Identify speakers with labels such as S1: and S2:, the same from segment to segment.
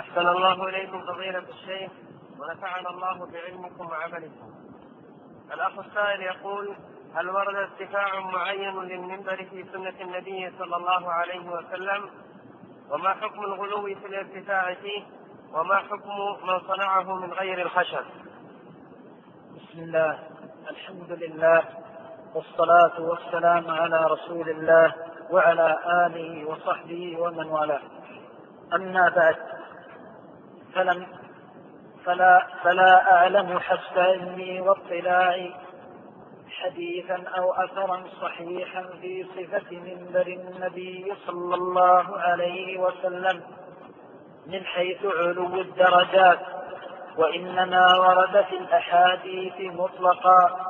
S1: أحسن الله إليكم فضيلة الشيخ ونفعنا الله بعلمكم وعملكم. الأخ السائل يقول: هل ورد ارتفاع معين للمنبر في سنة النبي صلى الله عليه وسلم؟ وما حكم الغلو في الارتفاع فيه؟ وما حكم من صنعه من غير الخشب؟
S2: بسم الله، الحمد لله، والصلاة والسلام على رسول الله وعلى آله وصحبه ومن والاه. أما بعد، فلا أعلم حسب علمي واطلاعي حديثا أو أثرا صحيحا في صفة منبر النبي صلى الله عليه وسلم من حيث علو الدرجات، وإنما ورد في الأحاديث مطلقا،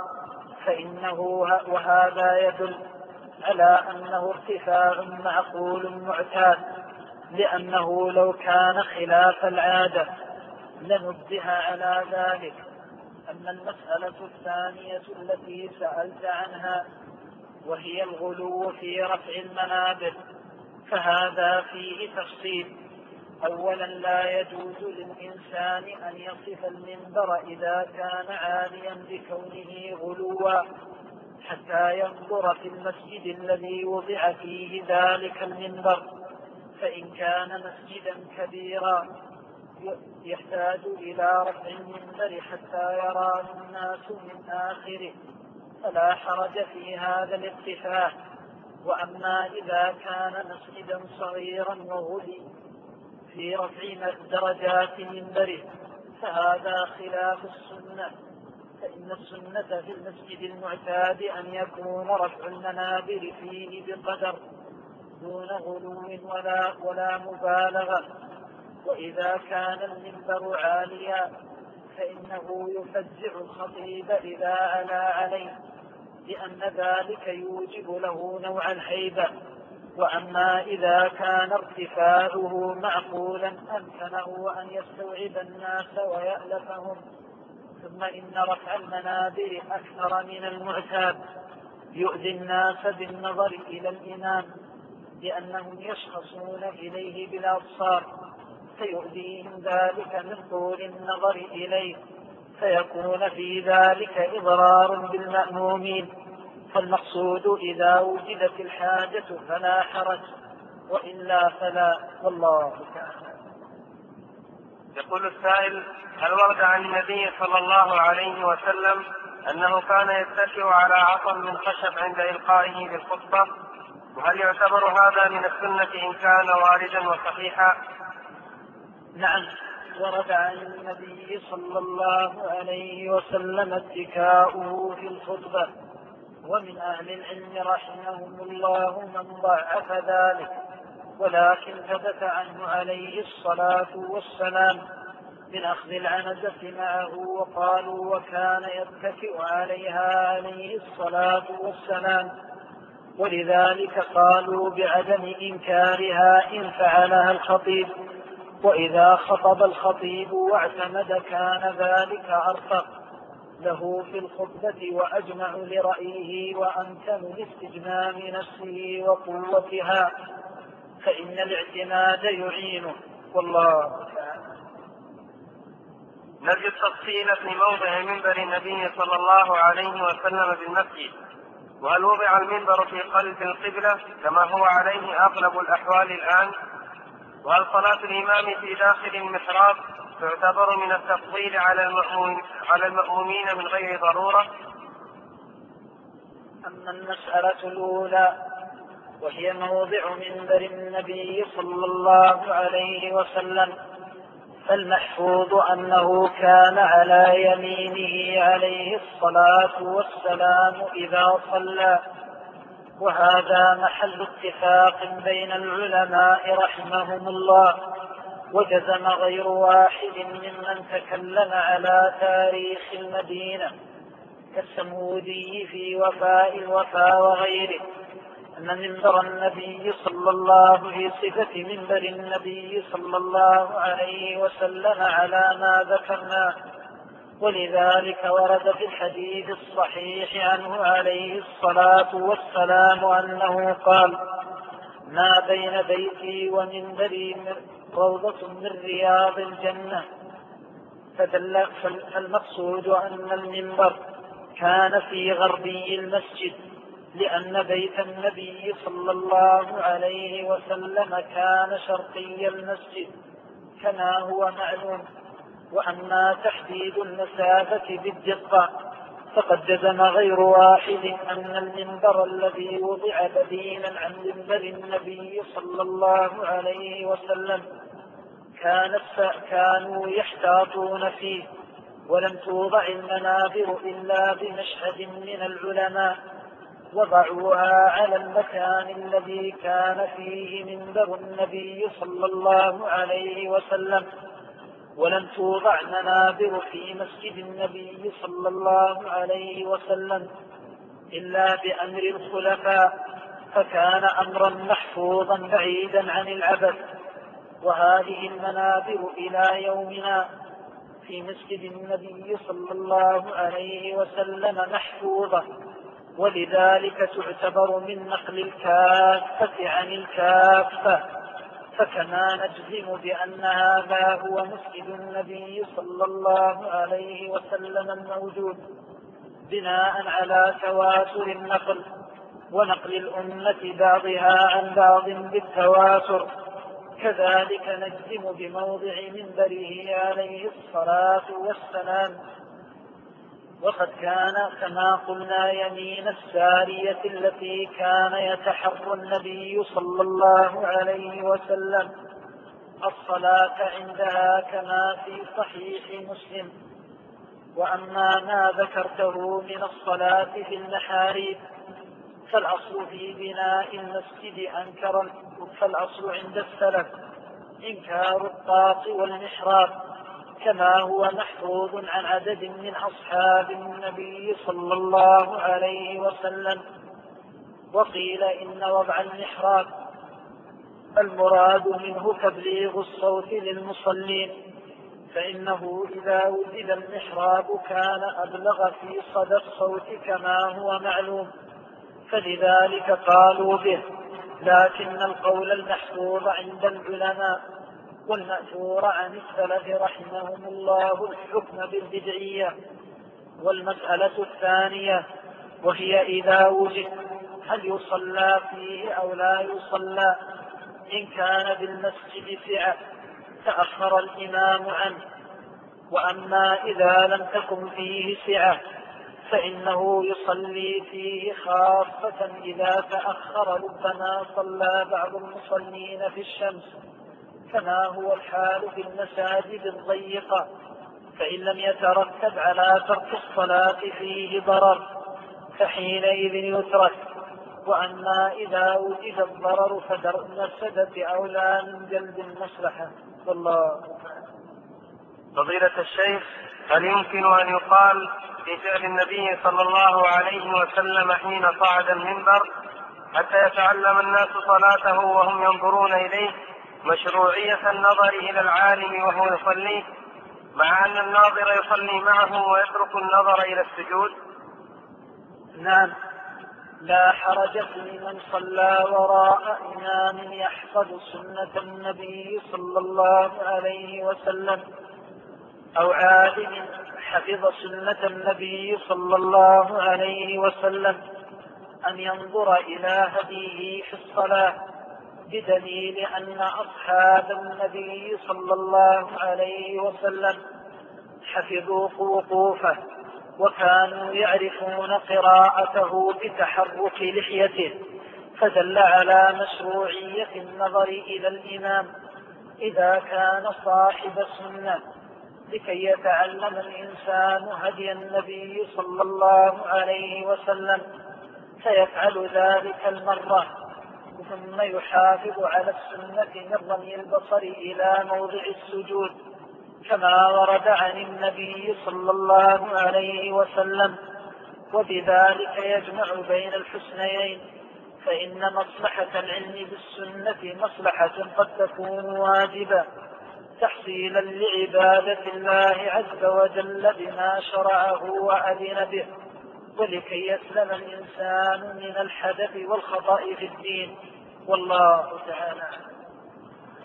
S2: وهذا يدل على أنه ارتفاع معقول معتاد، لأنه لو كان خلاف العادة لنبه على ذلك. أما المسألة الثانية التي سألت عنها وهي الغلو في رفع المنابر، فهذا فيه تفصيل. أولا، لا يجوز للإنسان أن يصف المنبر إذا كان عاليا بكونه غلوا حتى ينظر في المسجد الذي وضع فيه ذلك المنبر، فإن كان مسجدا كبيرا يحتاج إلى رفع المنبر حتى يراه الناس من آخره فلا حرج في هذا الارتفاع. وأما إذا كان مسجدا صغيرا وغلي في رفع درجات منبره فهذا خلاف السنة، فإن السنة في المسجد المعتاد أن يكون رفع المنابر فيه بقدر دون غلو ولا مبالغة. وإذا كان المنبر عاليا فإنه يفزع الخطيب إذا علا عليه، لأن ذلك يوجب له نوع الهيبة. وأما إذا كان ارتفاعه معقولا أمكنه أن يستوعب الناس ويألفهم. ثم إن رفع المنابر أكثر من المعتاد يؤذي الناس بالنظر إلى الإمام، لأنهم يشخصون إليه بالأبصار فيؤذيهم ذلك من طول النظر إليه، فيكون في ذلك إضرار بالمأمومين. فالمقصود إذا وجدت الحاجة فلا حرج، وإلا فلا، والله تعالى.
S1: يقول السائل: هل ورد عن النبي صلى الله عليه وسلم أنه كان يتكئ على عصا من خشب عند إلقائه بالخطبة؟ وهل يعتبر هذا من السنة إن كان واردا وصحيحا؟
S2: نعم، ورد عن النبي صلى الله عليه وسلم اتكاؤه في الخطبة، ومن أهل العلم رحمهم الله من ضعف ذلك، ولكن ثبت عنه عليه الصلاة والسلام من أخذ العنزة معه، وقالوا وكان يتكئ عليها عليه الصلاة والسلام، ولذلك قالوا بعدم إنكارها إن فعلها الخطيب، وإذا خطب الخطيب واعتمد كان ذلك أرفق له في الخطبة وأجمع لرأيه وأمكن لاستجمام نفسه وقوتها، فإن الاعتماد يعينه، والله تعالى.
S1: نجد التفصيل في موضع منبر النبي صلى الله عليه وسلم بالمسجد، وهل وضع المنبر في قلب القبلة كما هو عليه أغلب الأحوال الآن؟ وهل صلاة الإمام في داخل المحراب تعتبر من التفضيل على المأمومين من غير ضرورة؟
S2: أما المسألة الأولى وهي موضع منبر النبي صلى الله عليه وسلم، فالمحفوظ أنه كان على يمينه عليه الصلاة والسلام إذا صلى، وهذا محل اتفاق بين العلماء رحمهم الله، وجزم غير واحد ممن تكلم على تاريخ المدينة كالسمودي في وفاء الوفاء وغيره أن منبر النبي صلى الله في صفة منبر النبي صلى الله عليه وسلم على ما ذكرناه. ولذلك ورد في الحديث الصحيح عنه عليه الصلاة والسلام أنه قال: ما بين بيتي ومنبري روضة من رياض الجنة. فالمقصود أن المنبر كان في غربي المسجد، لأن بيت النبي صلى الله عليه وسلم كان شرقي المسجد كما هو معلوم. وأما تحديد المسافة بالدقة فقد جزم غير واحد أن المنبر الذي وضع بديلا عن منبر النبي صلى الله عليه وسلم كانوا يحتاطون فيه، ولم توضع المنابر إلا بمشهد من العلماء وضعوها على المكان الذي كان فيه منبر النبي صلى الله عليه وسلم، ولم توضع منابر في مسجد النبي صلى الله عليه وسلم إلا بأمر الخلفاء، فكان أمرا محفوظا بعيدا عن العبث. وهذه المنابر إلى يومنا في مسجد النبي صلى الله عليه وسلم محفوظة، ولذلك تعتبر من نقل الكافة عن الكافة. فكما نجزم بأن هذا هو مسجد النبي صلى الله عليه وسلم الموجود بناء على تواتر النقل ونقل الأمة بعضها عن بعض بالتواتر، كذلك نجزم بموضع منبره عليه الصلاة والسلام. وقد كان كما قلنا يمين السارية التي كان يتحرى النبي صلى الله عليه وسلم الصلاة عندها كما في صحيح مسلم. وأما ما ذكرته من الصلاة في المحاريب فالأصل في بناء المسجد فالأصل عند السلف إنكار الطاق والمحراب، كما هو محفوظ عن عدد من أصحاب النبي صلى الله عليه وسلم. وقيل إن وضع المحراب المراد منه تبليغ الصوت للمصلين، فإنه إذا وجد المحراب كان أبلغ في صدى الصوت كما هو معلوم، فلذلك قالوا به. لكن القول المحفوظ عند العلماء والمأثور عن السلف رحمهم الله الحكم بالبدعية. والمسألة الثانية وهي إذا وجد هل يصلى فيه أو لا يصلى. إن كان بالمسجد سعة تأخر الإمام عنه، وأما إذا لم تكن فيه سعة فإنه يصلي فيه، خاصة إذا تأخر ربما صلى بعض المصلين في الشمس كما هو الحال في المساجد الضيقة، فإن لم يترتب على ترك الصلاة فيه ضرر فحينئذ يترك. وأما إذا وجد الضرر فدرء المفسدة أولى من جلب المصلحة. والله.
S1: فضيلة الشيخ، هل يمكن أن يقال في فعل النبي صلى الله عليه وسلم حين صعد المنبر حتى يتعلم الناس صلاته وهم ينظرون إليه مشروعية النظر إلى العالم وهو يصلي، مع أن الناظر يصلي معه ويترك النظر إلى السجود؟
S2: نعم، لا حرج في من صلى وراء إمام يحفظ سنة النبي صلى الله عليه وسلم أو عالم حفظ سنة النبي صلى الله عليه وسلم أن ينظر إلى هديه في الصلاة، بدليل أن أصحاب النبي صلى الله عليه وسلم حفظوا وقوفه وكانوا يعرفون قراءته بتحرك لحيته، فدل على مشروعية النظر إلى الإمام إذا كان صاحب سنة، لكي يتعلم الإنسان هدي النبي صلى الله عليه وسلم، فيفعل ذلك المرة ثم يحافظ على السنة من رمي البصر إلى موضع السجود كما ورد عن النبي صلى الله عليه وسلم، وبذلك يجمع بين الحسنيين، فإن مصلحة العلم بالسنة مصلحة قد تكون واجبة تحصيلا لعبادة الله عز وجل بما شرعه وأذن به، ولكي يسلم الإنسان من الحدث والخطأ في الدين. والله تعالى.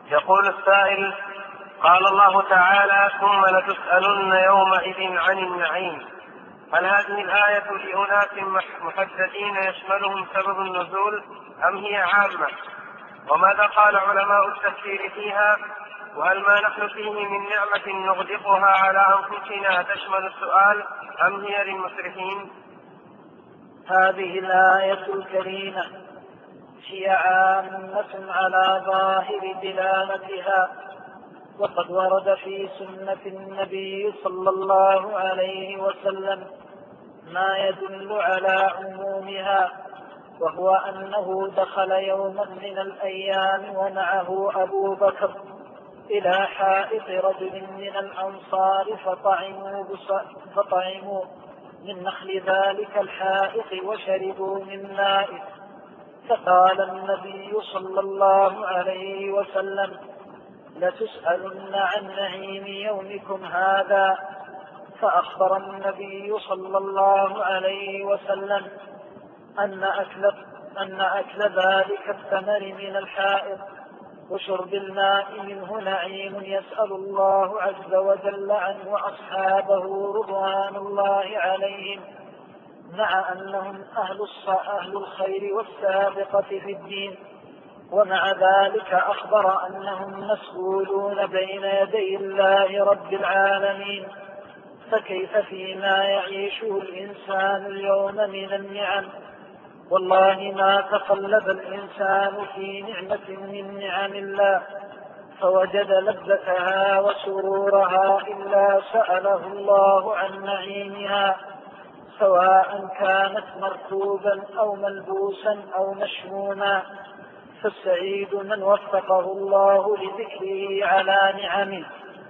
S1: يقول السائل: قال الله تعالى: ثم لتسألن يومئذ عن النعيم. هل هذه الآية لأناس محددين يشملهم سبب النزول أم هي عامة؟ وماذا قال علماء التفسير فيها؟ وهل ما نحن فيه من نعمة نغدقها على أنفسنا تشمل السؤال أم هي للمسرفين؟
S2: هذه الآية الكريمة هي عامة على ظاهر دلالتها، وقد ورد في سنة النبي صلى الله عليه وسلم ما يدل على عمومها، وهو أنه دخل يوما من الأيام ومعه أبو بكر إلى حائط رجل من الأنصار فطعموا من نخل ذلك الحائط وشربوا من مائه، فقال النبي صلى الله عليه وسلم: لتسألن عن نعيم يومكم هذا. فأخبر النبي صلى الله عليه وسلم أن أكل ذلك الثمر من الحائط وشرب الماء منه نعيم يسأل الله عز وجل عنه أصحابه رضوان الله عليهم، مع أنهم أهل الخير والسابقة في الدين، ومع ذلك أخبر أنهم مسؤولون بين يدي الله رب العالمين. فكيف فيما يعيشه الإنسان اليوم من النعم؟ والله ما تقلب الإنسان في نعمة من نعم الله فوجد لذتها وسرورها إلا سأله الله عن نعيمها، سواء كانت مركوبا أو ملبوسا أو مشموما. فالسعيد من وفقه الله لذكره على نعمه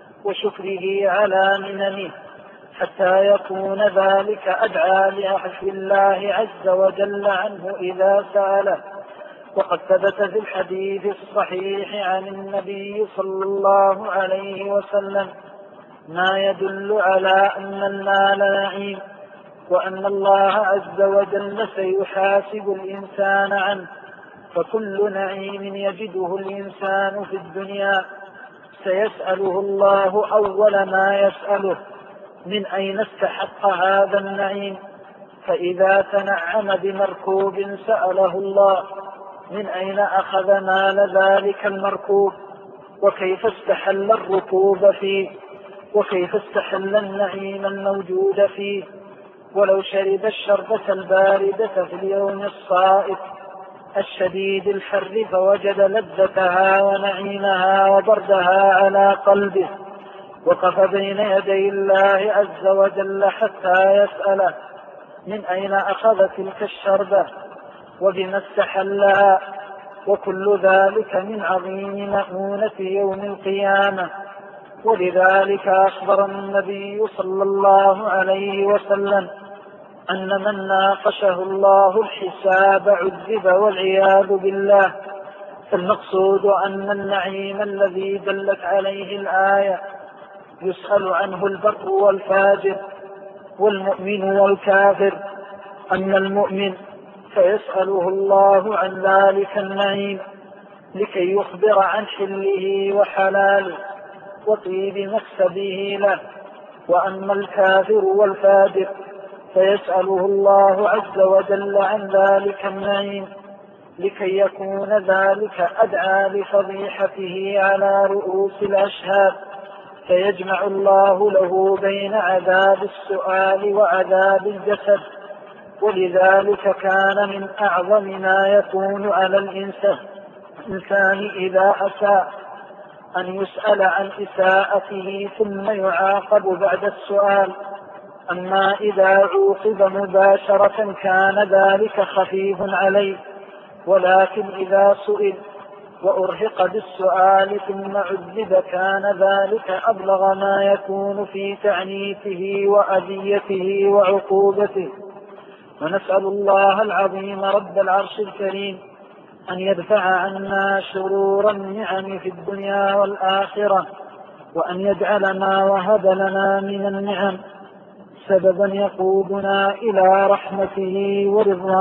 S2: وشكره على مننه، حتى يكون ذلك أدعى لعفو الله عز وجل عنه إذا سأله. وقد ثبت في الحديث الصحيح عن النبي صلى الله عليه وسلم ما يدل على أن المال نعيم، وأن الله عز وجل سيحاسب الإنسان عنه، فكل نعيم يجده الإنسان في الدنيا سيسأله الله أول ما يسأله: من أين استحق هذا النعيم؟ فإذا تنعم بمركوب سأله الله: من أين أخذ مال ذلك المركوب؟ وكيف استحل الركوب فيه؟ وكيف استحل النعيم الموجود فيه؟ ولو شرب الشربة الباردة في اليوم الصائف الشديد الحر فوجد لذتها ونعيمها وبردها على قلبه، وقف بين يدي الله عز وجل حتى يسأله: من أين أخذ تلك الشربة؟ وبما استحلها؟ وكل ذلك من عظيم مؤونة يوم القيامة. ولذلك أخبر النبي صلى الله عليه وسلم أن من ناقشه الله الحساب عذب والعياذ بالله. فالمقصود أن النعيم الذي دلت عليه الآية يسأل عنه البر والفاجر والمؤمن والكافر. أما المؤمن فيسأله الله عن ذلك النعيم لكي يخبر عن حله وحلاله وطيب مكسبه له. وأما الكافر والفاجر فيسأله الله عز وجل عن ذلك النعيم لكي يكون ذلك أدعى لفضيحته على رؤوس الأشهاد، فيجمع الله له بين عذاب السؤال وعذاب الجسد. ولذلك كان من أعظم ما يكون على الإنسان إذا أساء أن يسأل عن إساءته ثم يعاقب بعد السؤال. أما إذا عوقب مباشرة كان ذلك خفيف عليه، ولكن إذا سئل وأرهق بالسؤال ثم عذب كان ذلك أبلغ ما يكون في تعنيفه وأذيته وعقوبته. ونسأل الله العظيم رب العرش الكريم أن يدفع عنا شرور النعم في الدنيا والآخرة، وأن يجعل ما وهب لنا من النعم سببا يقودنا إلى رحمته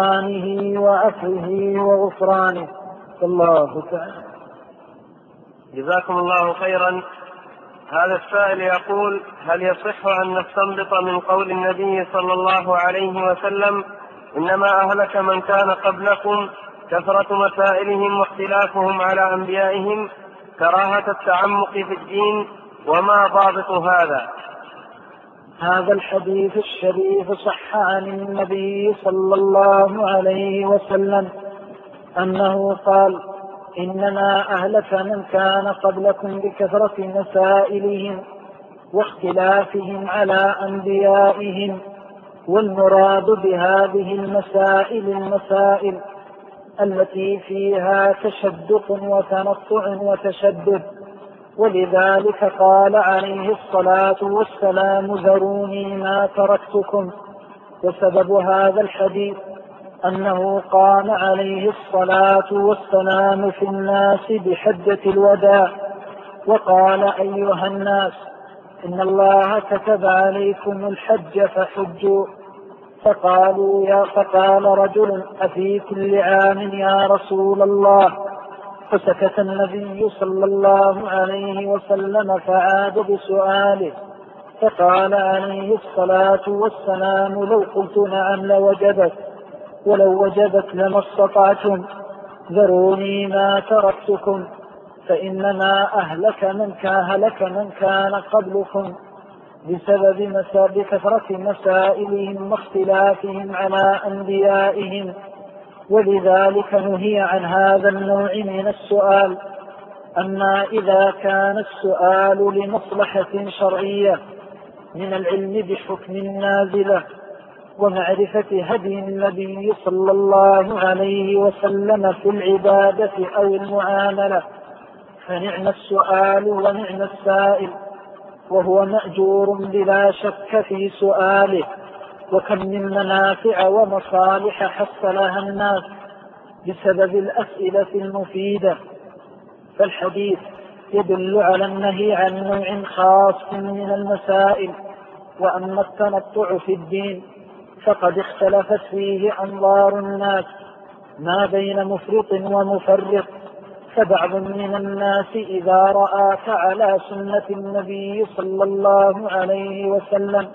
S2: ورضوانه وعفوه وغفرانه. الله تعالى.
S1: جزاكم الله خيرا. هذا السائل يقول: هل يصح أن نستنبط من قول النبي صلى الله عليه وسلم إنما أهلك من كان قبلكم كثرة مسائلهم واختلافهم على أنبيائهم كراهة التعمق في الدين، وما ضابط هذا؟
S2: هذا الحديث الشريف صح عن النبي صلى الله عليه وسلم أنه قال: إنما أهلك من كان قبلكم بكثرة مسائلهم واختلافهم على أنبيائهم. والمراد بهذه المسائل التي فيها تشدق وتنطع وتشدد. ولذلك قال عليه الصلاة والسلام: ذروني ما تركتكم. وسبب هذا الحديث أنه قام عليه الصلاة والسلام في الناس بحجة الوداع وقال: أيها الناس، إن الله كتب عليكم الحج فحجوا. فقال رجل: أفي كل عام يا رسول الله؟ فسكت النبي صلى الله عليه وسلم فعاد بسؤاله، فقال عليه الصلاة والسلام: لو قلت نعم لوجبت، ولو وجبت لما استطعتم. ذروني ما تركتكم، فإنما أهلك من كان قبلكم بسبب كثرة مسائلهم واختلافهم على أنبيائهم. ولذلك نهي عن هذا النوع من السؤال. أما إذا كان السؤال لمصلحة شرعية من العلم بحكم النازلة ومعرفة هدي النبي صلى الله عليه وسلم في العبادة أو المعاملة، فنعم السؤال ونعم السائل، وهو مأجور بلا شك في سؤاله. وكم من منافع ومصالح حصلها الناس بسبب الأسئلة المفيدة. فالحديث يدل على النهي عن نوع خاص من المسائل. وأما التنطع في الدين فقد اختلفت فيه أنظار الناس ما بين مفرط ومفرط. فبعض من الناس إذا رآك على سنة النبي صلى الله عليه وسلم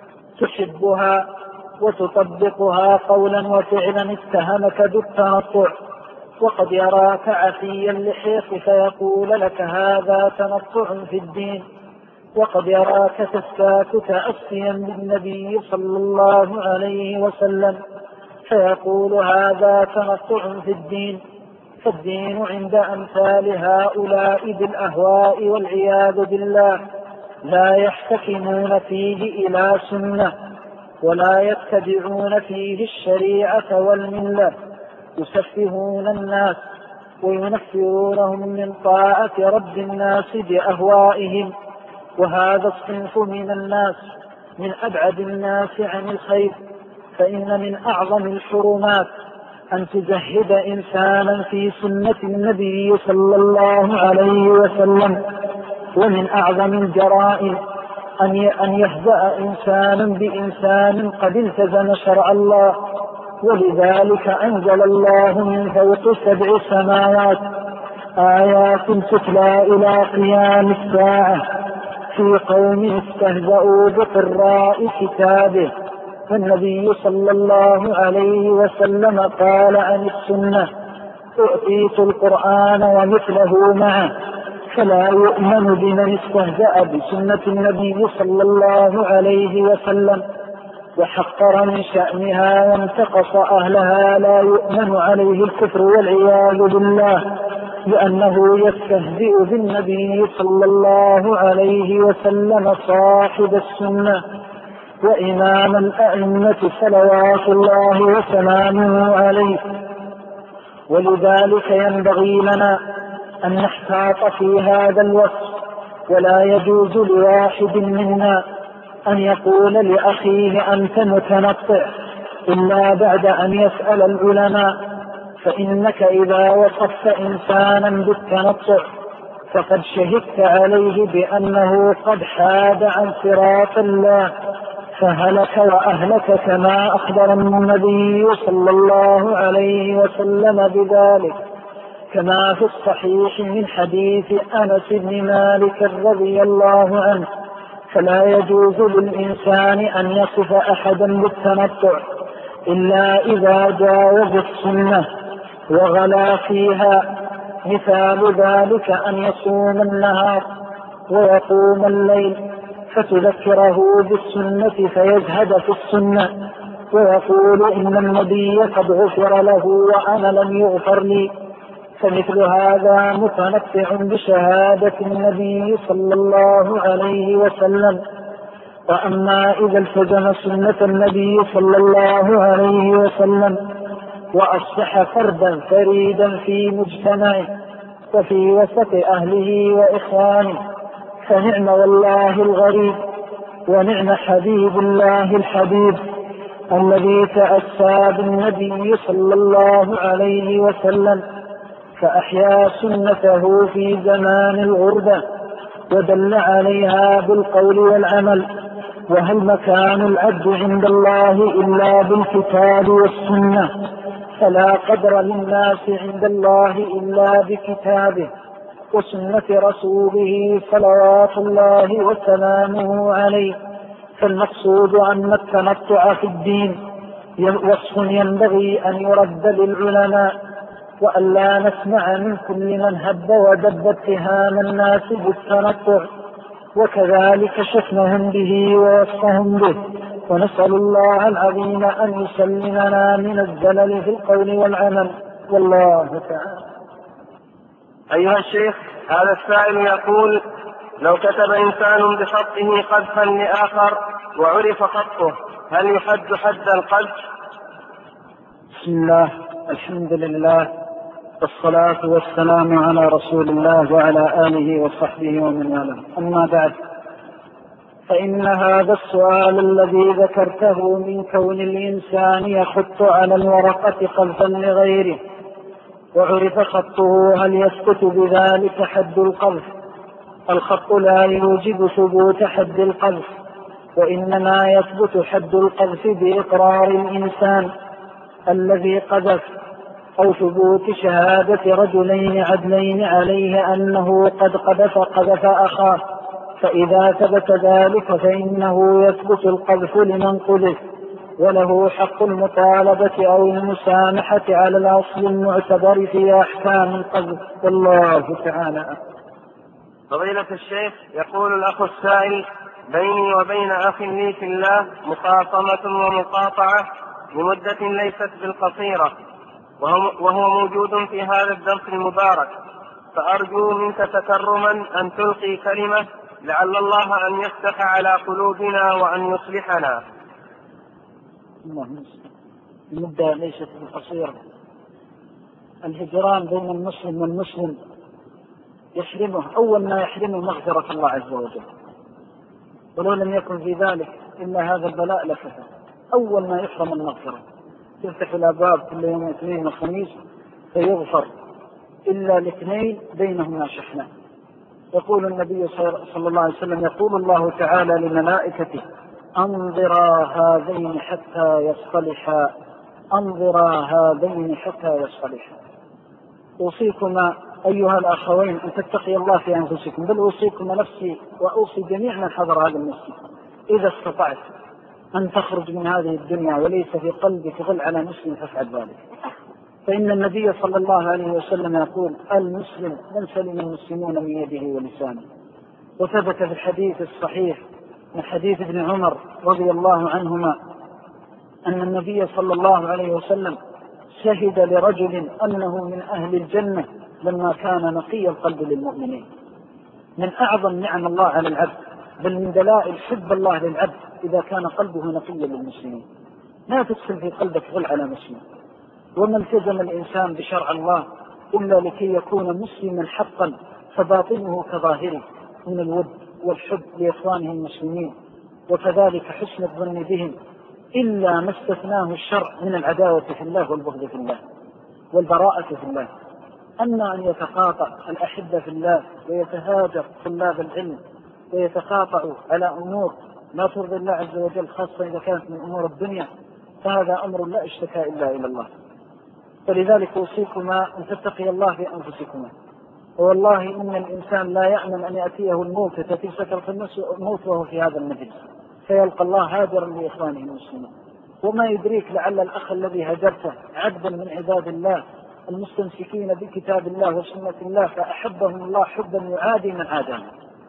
S2: تحبها وتطبقها قولا وفعلا اتهمك بالتنطع، وقد يراك عفي اللحية فيقول لك هذا تنطع في الدين، وقد يراك تستاك تأسيا بالنبي صلى الله عليه وسلم فيقول هذا تنطع في الدين. فالدين عند أمثال هؤلاء بالأهواء والعياذ بالله لا يحتكمون فيه إلى سنة ولا يتبعون فيه الشريعة والملة، يسفهون الناس وينفرونهم من طاعة رب الناس بأهوائهم. وهذا الصنف من الناس من أبعد الناس عن الخير. فإن من أعظم الحرمات أن تزهد إنسانا في سنة النبي صلى الله عليه وسلم، ومن أعظم الجرائم أن يهزأ إنسان بإنسان قد التزم شرع الله. ولذلك أنزل الله من فوق 7 سماوات آيات تتلى إلى قيام الساعة في قوم استهزأوا بقراء كتابه. فالنبي صلى الله عليه وسلم قال عن السنة: أعطيت القرآن ومثله معه. فلا يؤمن بمن استهزأ بسنة النبي صلى الله عليه وسلم وحقر من شأنها وانتقص أهلها، لا يؤمن عليه الكفر والعياذ بالله، لأنه يستهزئ بالنبي صلى الله عليه وسلم صاحب السنة وإمام الأئمة صلوات الله وسلامه عليه. ولذلك ينبغي لنا أن نحتاط في هذا الوصف. ولا يجوز لواحد منا أن يقول لأخيه أنت متنطع إلا بعد أن يسأل العلماء. فإنك إذا وصفت إنسانا بالتنطع فقد شهدت عليه بأنه قد حاد عن صراط الله فهلك وأهلك، كما أخبر النبي صلى الله عليه وسلم بذلك كما في الصحيح من حديث أنس بن مالك رضي الله عنه: فلا يجوز للإنسان أن يصف أحدا بالتنطع إلا إذا جاوز السنة وغلا فيها. مثال ذلك أن يصوم النهار ويقوم الليل فتذكره بالسنة فيزهد في السنة ويقول إن النبي قد غفر له وأنا لم يغفر لي، فمثل هذا متنطع بشهادة النبي صلى الله عليه وسلم. وأما إذا التزم سنة النبي صلى الله عليه وسلم وأصبح فردا فريدا في مجتمعه وفي وسط أهله وإخوانه فنعم والله الغريب، ونعم حبيب الله الحبيب الذي تأسى بالنبي صلى الله عليه وسلم فأحيا سنته في زمان الغربة ودل عليها بالقول والعمل. وهل مكان العبد عند الله إلا بالكتاب والسنة؟ فلا قدر للناس عند الله إلا بكتابه وسنة رسوله صلوات الله وسلامه عليه. فالمقصود أن التنطع في الدين وصف ينبغي أن يرد للعلماء، وأن لا نسمع من كل من هب ودب اتهام الناس بالتنطع، وكذلك شتمهم به ووصفهم به. ونسأل الله العظيم أن يسلمنا من الزلل في القول والعمل، والله تعالى.
S1: أيها الشيخ، هذا السائل يقول: لو كتب إنسان بخطه قذفا لآخر وعرف خطه هل يحد حد القذف؟
S2: بسم الله، الحمد لله، والصلاة والسلام على رسول الله وعلى آله وصحبه ومن والاه. أما بعد، فإن هذا السؤال الذي ذكرته من كون الإنسان يخط على الورقة قذفا لغيره وعرف خطه هل يسقط بذلك حد القذف؟ الخط لا يوجب ثبوت حد القذف، وإنما يثبت حد القذف بإقرار الإنسان الذي قذف أو ثبوت شهادة رجلين عدلين عليه أنه قد قذف أخاه، فإذا ثبت ذلك فإنه يثبت القذف لمن قذف وله حق المطالبة أو المسامحة على الأصل المعتبر في أحكام القذف، والله تعالى.
S1: فضيلة الشيخ، يقول الأخ السائل: بيني وبين أخ لي في الله مخاصمة ومقاطعة لمدة ليست بالقصيرة، وهو موجود في هذا الدرس المبارك، فأرجو منك تكرما أن تلقي كلمة لعل الله أن يفتح على قلوبنا وأن يصلحنا.
S2: المدة ليست بالقصيرة. الهجران بين المسلم والمسلم يحرمه، أول ما يحرمه مغفرة الله عز وجل، ولو لم يكن في ذلك إلا هذا البلاء لكفى. أول ما يحرم المغفرة تفتح الأبواب كل يوم اثنين وخميس فيغفر إلا الاثنين بينهما شحنة. يقول النبي صلى الله عليه وسلم: يقول الله تعالى لملائكته: أنظرا هذين حتى يصطلحا، أنظرا هذين حتى يصطلحا. أوصيكما أيها الأخوين أن تتقي الله في أنفسكم، بل أوصيكم نفسي وأوصي جميع من حضر هذا المسجد إذا استطعت أن تخرج من هذه الدنيا وليس في قلبك غل على مسلم فافعل ذلك، فإن النبي صلى الله عليه وسلم يقول: المسلم من سلم المسلمون من يده ولسانه. وثبت في الحديث الصحيح من حديث ابن عمر رضي الله عنهما أن النبي صلى الله عليه وسلم شهد لرجل أنه من أهل الجنة لما كان نقي القلب للمؤمنين. من أعظم نعم الله على العبد، بل من دلائل حب الله للعبد إذا كان قلبه نقيا للمسلمين. لا تدخل في قلبك غل على مسلم. وما التزم الإنسان بشرع الله إلا لكي يكون مسلما حقا، فباطنه كظاهره من الود والحب لإخوانه المسلمين، وكذلك حسن الظن بهم، إلا ما استثناه الشرع من العداوة في الله والبغض في الله والبراءة في الله. أما أن يتقاطع الأحبة في الله ويتهاجر طلاب العلم ويتقاطعوا على أمور لا ترضي الله عز وجل، خاصة إذا كانت من أمور الدنيا، فهذا أمر لا اشتكى إلا إلى الله. ولذلك أوصيكما أن تتقي الله في أنفسكما. والله إن الإنسان لا يأمن أن يأتيه الموت في سكرة الموت وهو في هذا المجلس، فيلقى الله هاجرا لإخوانه المسلمين. وما يدريك لعل الأخ الذي هجرته عبدا من عباد الله المستمسكين بكتاب الله وسنة الله، فأحبهم الله حبا يعادي من عاداه،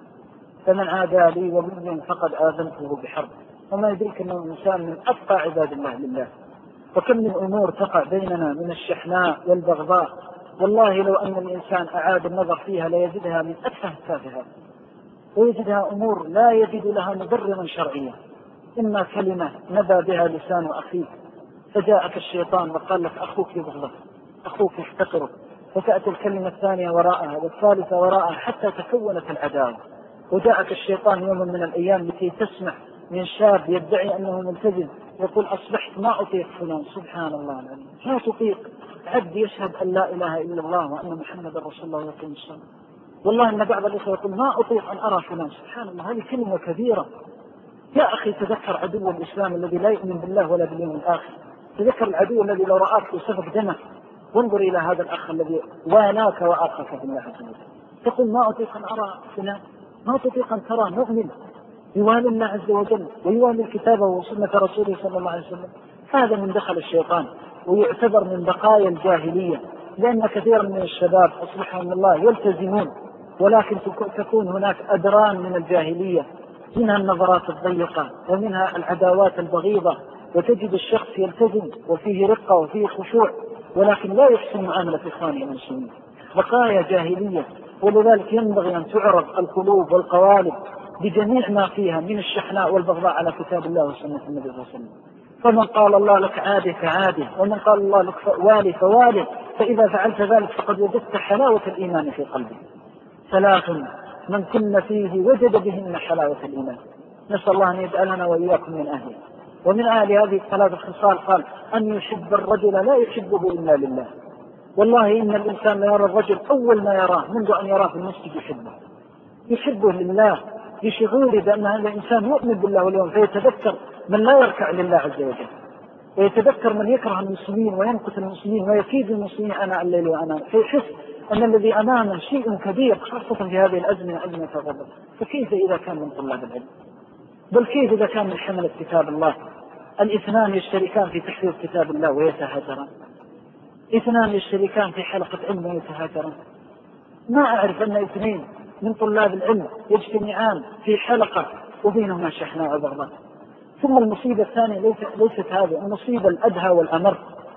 S2: فمن عادى لي وليا فقد آذنته بحرب. وما يدريك أنه إنسان من أتقى عباد الله لله. وكم من أمور تقع بيننا من الشحناء والبغضاء، والله لو أن الإنسان أعاد النظر فيها ليجدها من أتفه التافهات، ويجدها أمور لا يجد لها مبررا شرعيا. إما كلمة نبى بها لسان أخيك فجاءك الشيطان وقال لك أخوك يبغضك، أخوك يحتقرك، فتأتي الكلمة الثانية وراءها والثالثة وراءها حتى تكونت العداوة. وجاءك الشيطان يوم من الأيام لكي تسمع من شاب يدعي أنه ملتزم يقول أصبحت ما أطيق فلان. سبحان الله العظيم، لا تطيق عبد يشهد أن لا إله إلا الله وأن محمد رسول الله ويقيم الصلاة. والله أن بعض الإخوة يقول ما أطيق أن أرى فلان. سبحان الله، هذه كلمة كبيرة. يا أخي تذكر عدو الإسلام الذي لا يؤمن بالله ولا باليوم الآخر، تذكر العدو الذي لو رآك يسفك دمك. وانظر إلى هذا الأخ الذي واناك وآخرك بالله عز وجل، تقول ما أطيق أن أرى فلان، ما تطيق أن ترى مؤمن يوالي الله عز وجل ويوالي كتابه وسنة رسوله صلى الله عليه وسلم. هذا من دخل الشيطان، ويعتبر من بقايا الجاهلية، لأن كثيرا من الشباب أصبحوا من الله يلتزمون، ولكن تكون هناك أدران من الجاهلية، منها النظرات الضيقة ومنها العداوات البغيضة، وتجد الشخص يلتزم وفيه رقة وفيه خشوع ولكن لا يحسن معاملة إخوانه المسلمين. بقايا جاهلية. ولذلك ينبغي أن تعرض القلوب والقوالب بجميع ما فيها من الشحناء والبغضاء على كتاب الله وسنة النبي صلى الله عليه وسلم. فمن قال الله لك عادي فعادي، ومن قال الله لك والي فوالي، فإذا فعلت ذلك فقد وجدت حلاوة الإيمان في قلبه. 3 من كن فيه وجد بهن حلاوة الإيمان. نسأل الله أن يجعلنا وإياكم من أهله. ومن أهل هذه 3 خصال قال أن يحب الرجل لا يحبه إلا لله. والله إن الإنسان لا يرى الرجل أول ما يراه منذ أن يراه في المسجد يحبه لله، بشعوره بأن هذا الإنسان يؤمن بالله واليوم، فيتذكر من لا يركع لله عز وجل، ويتذكر من يكره المسلمين وينقص المسلمين ويكيد المسلمين أنا الليل وأنا، فيحس أن الذي أمامه شيء كبير، خاصة في هذه الأزمنة أزمة الغضب. فكيف إذا كان من طلاب العلم؟ بل كيف إذا كان من حملة كتاب الله؟ 2 يشتركان في تحفيظ كتاب الله ويتهاجران، 2 يشتركان في حلقة علم ويتهاجران. ما أعرف أن 2 من طلاب العلم يجتمعان في حلقة وبينهما شحناء وبغضاء. ثم المصيبة الثانية ليست هذه، المصيبة الأدهى والأمر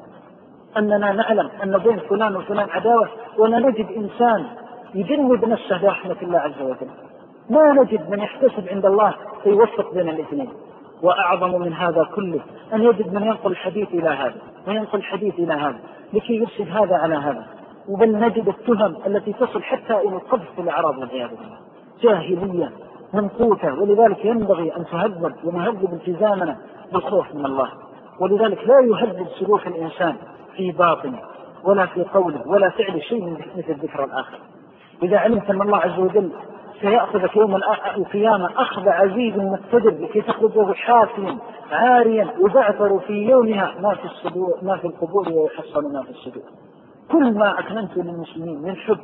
S2: أننا نعلم أن بين فلان وفلان عداوة، ولا نجد إنسان يجنب نفسه برحمة الله عز وجل، ما نجد من يحتسب عند الله فيوفق بين الاثنين. وأعظم من هذا كله أن يجد من ينقل الحديث إلى هذا وينقل الحديث إلى هذا لكي يرسل هذا على هذا، وبل نجد التهم التي تصل حتى إلى القذف في الأعراض والعياذ بالله. جاهلية منقوطة. ولذلك ينبغي أن تهذب ونهذب التزامنا بالخوف من الله. ولذلك لا يهذب سلوك الإنسان في باطنه ولا في قوله ولا فعل شيء مثل الذكر الآخر. إذا علمت أن الله عز وجل سيأخذك يوم القيامة أخذ عزيز مقتدر لكي تخرج حافيا عاريا يبعثر في يومها ما في القبور ويحصل ما في الصدور. كل ما أكننت للمسلمين من حب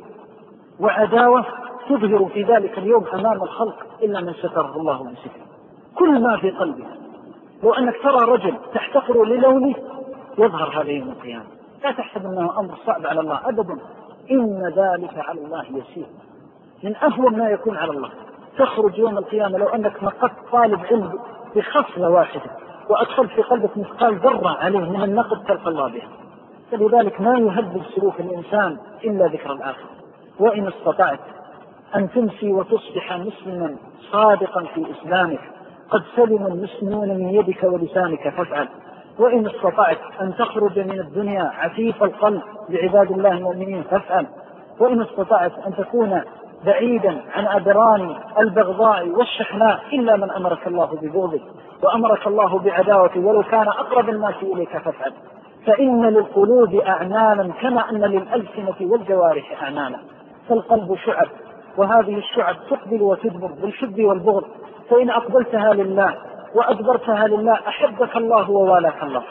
S2: وعداوة تظهر في ذلك اليوم أمام الخلق إلا من ستره الله بستره. كل ما في قلبه، لو أنك ترى رجل تحتقر للونه يظهر هذا يوم القيامة. لا تحسب أنه أمر صعب على الله أبدا، إن ذلك على الله يسير، من أهون ما يكون على الله. تخرج يوم القيامة لو أنك نقدت طالب علم بخصلة واحدة وأدخلت في قلبك مثقال ذرة عليه من النقد تلقى الله بها. فلذلك ما يهذب سلوك الإنسان إلا ذكر الآخر. وإن استطعت أن تمسي وتصبح مسلما صادقا في إسلامك قد سلم المسلمون من يدك ولسانك فافعل. وإن استطعت أن تخرج من الدنيا عفيف القلب لعباد الله المؤمنين فافعل. وإن استطعت أن تكون بعيدا عن أدران البغضاء والشحناء إلا من أمرك الله ببغضه وأمرك الله بعداوته ولو كان أقرب الناس إليك فافعل. فإن للقلوب أعمالا كما أن للألسنة والجوارح أعمالا. فالقلب شعب، وهذه الشعب تقبل وتدبر بالحب والبغض. فإن أقبلتها لله وأدبرتها لله أحبك الله ووالك الله،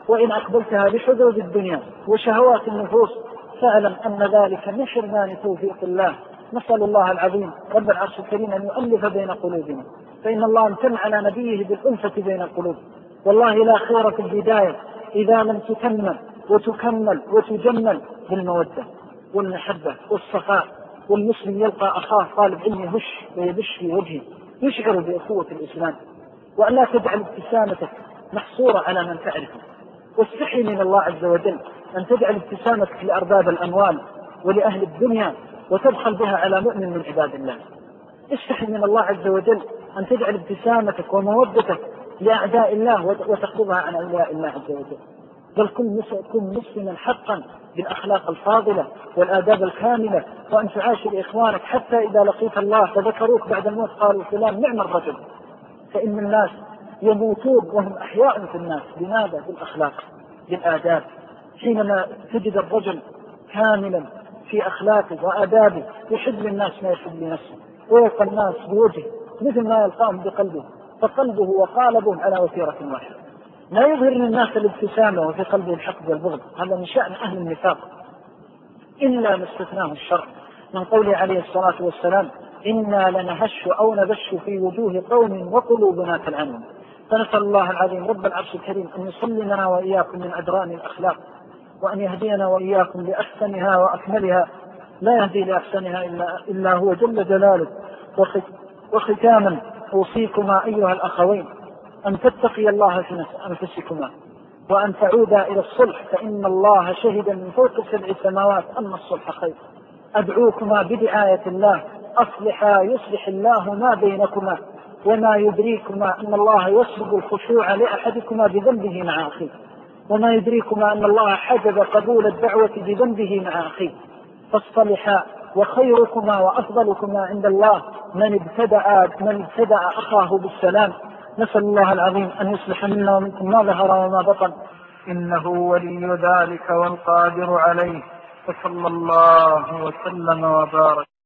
S2: وإن أقبلتها بحدود الدنيا وشهوات النفوس فاعلم أن ذلك من حرمان توفيق الله. نسأل الله العظيم رب العرش الكريم أن يؤلف بين قلوبنا، فإن الله امتن على نبيه بالألفة بين القلوب. والله لا خير في البداية إذا لم تتمم وتكمل وتجمل بالمودة والمحبة والصفاء، والمسلم يلقى أخاه طالب علم يهش ويبش في وجهه يشعر بأخوة الإسلام. وأن لا تجعل ابتسامتك محصورة على من تعرفه، واستحي من الله عز وجل أن تجعل ابتسامتك لأرباب الأموال ولأهل الدنيا وتبخل بها على مؤمن من عباد الله. استحي من الله عز وجل أن تجعل ابتسامتك ومودتك لأعداء الله وتقبضها عن أولياء الله عز وجل. بل كن مسلما حقا بالأخلاق الفاضلة والآداب الكاملة، وأن تعاشر إخوانك حتى إذا لقيت الله فذكروك بعد الموت قالوا فلان نعم الرجل. فإن الناس يموتون وهم أحياء في الناس. لماذا؟ بالأخلاق بالآداب. حينما تجد الرجل كاملا في أخلاقه وآدابه يحب للناس ما يحب لنفسه، ويلقى الناس بوجهه مثل ما يلقاهم بقلبه، فقلبه وقالبه على وتيرة واحدة. لا يظهر للناس الابتسامة وفي قلبه الحقد والبغض، هذا من شأن أهل النفاق إلا ما استثناه الشرع من قوله عليه الصلاة والسلام إنا لنهش أو نبش في وجوه قوم وقلوبنا كالعنب. فنسأل الله العظيم رب العرش الكريم أن يسلمنا وإياكم من أدران الأخلاق، وأن يهدينا وإياكم لأحسنها وأكملها، لا يهدي لأحسنها إلا هو جل جلاله. وختاما أوصيكما أيها الأخوين أن تتقي الله في أنفسكما، وأن تعودا إلى الصلح، فإن الله شهد من فوق 7 سماوات أن الصلح خير. أدعوكما بدعاية الله أصلحا يصلح الله ما بينكما، وما يدريكما أن الله يسبب الخشوع لأحدكما بذنبه مع أخيه، وما يدريكما أن الله حجب قبول الدعوة بذنبه مع أخيه، فاصطلحا. وخيركما وأفضلكما عند الله من ابتدأ أخاه بالسلام. نسأل الله العظيم أن يصلح منا ومنكم ما ظهر وما بطن، إنه ولي ذلك والقادر عليه. وصلى الله وسلم وبارك.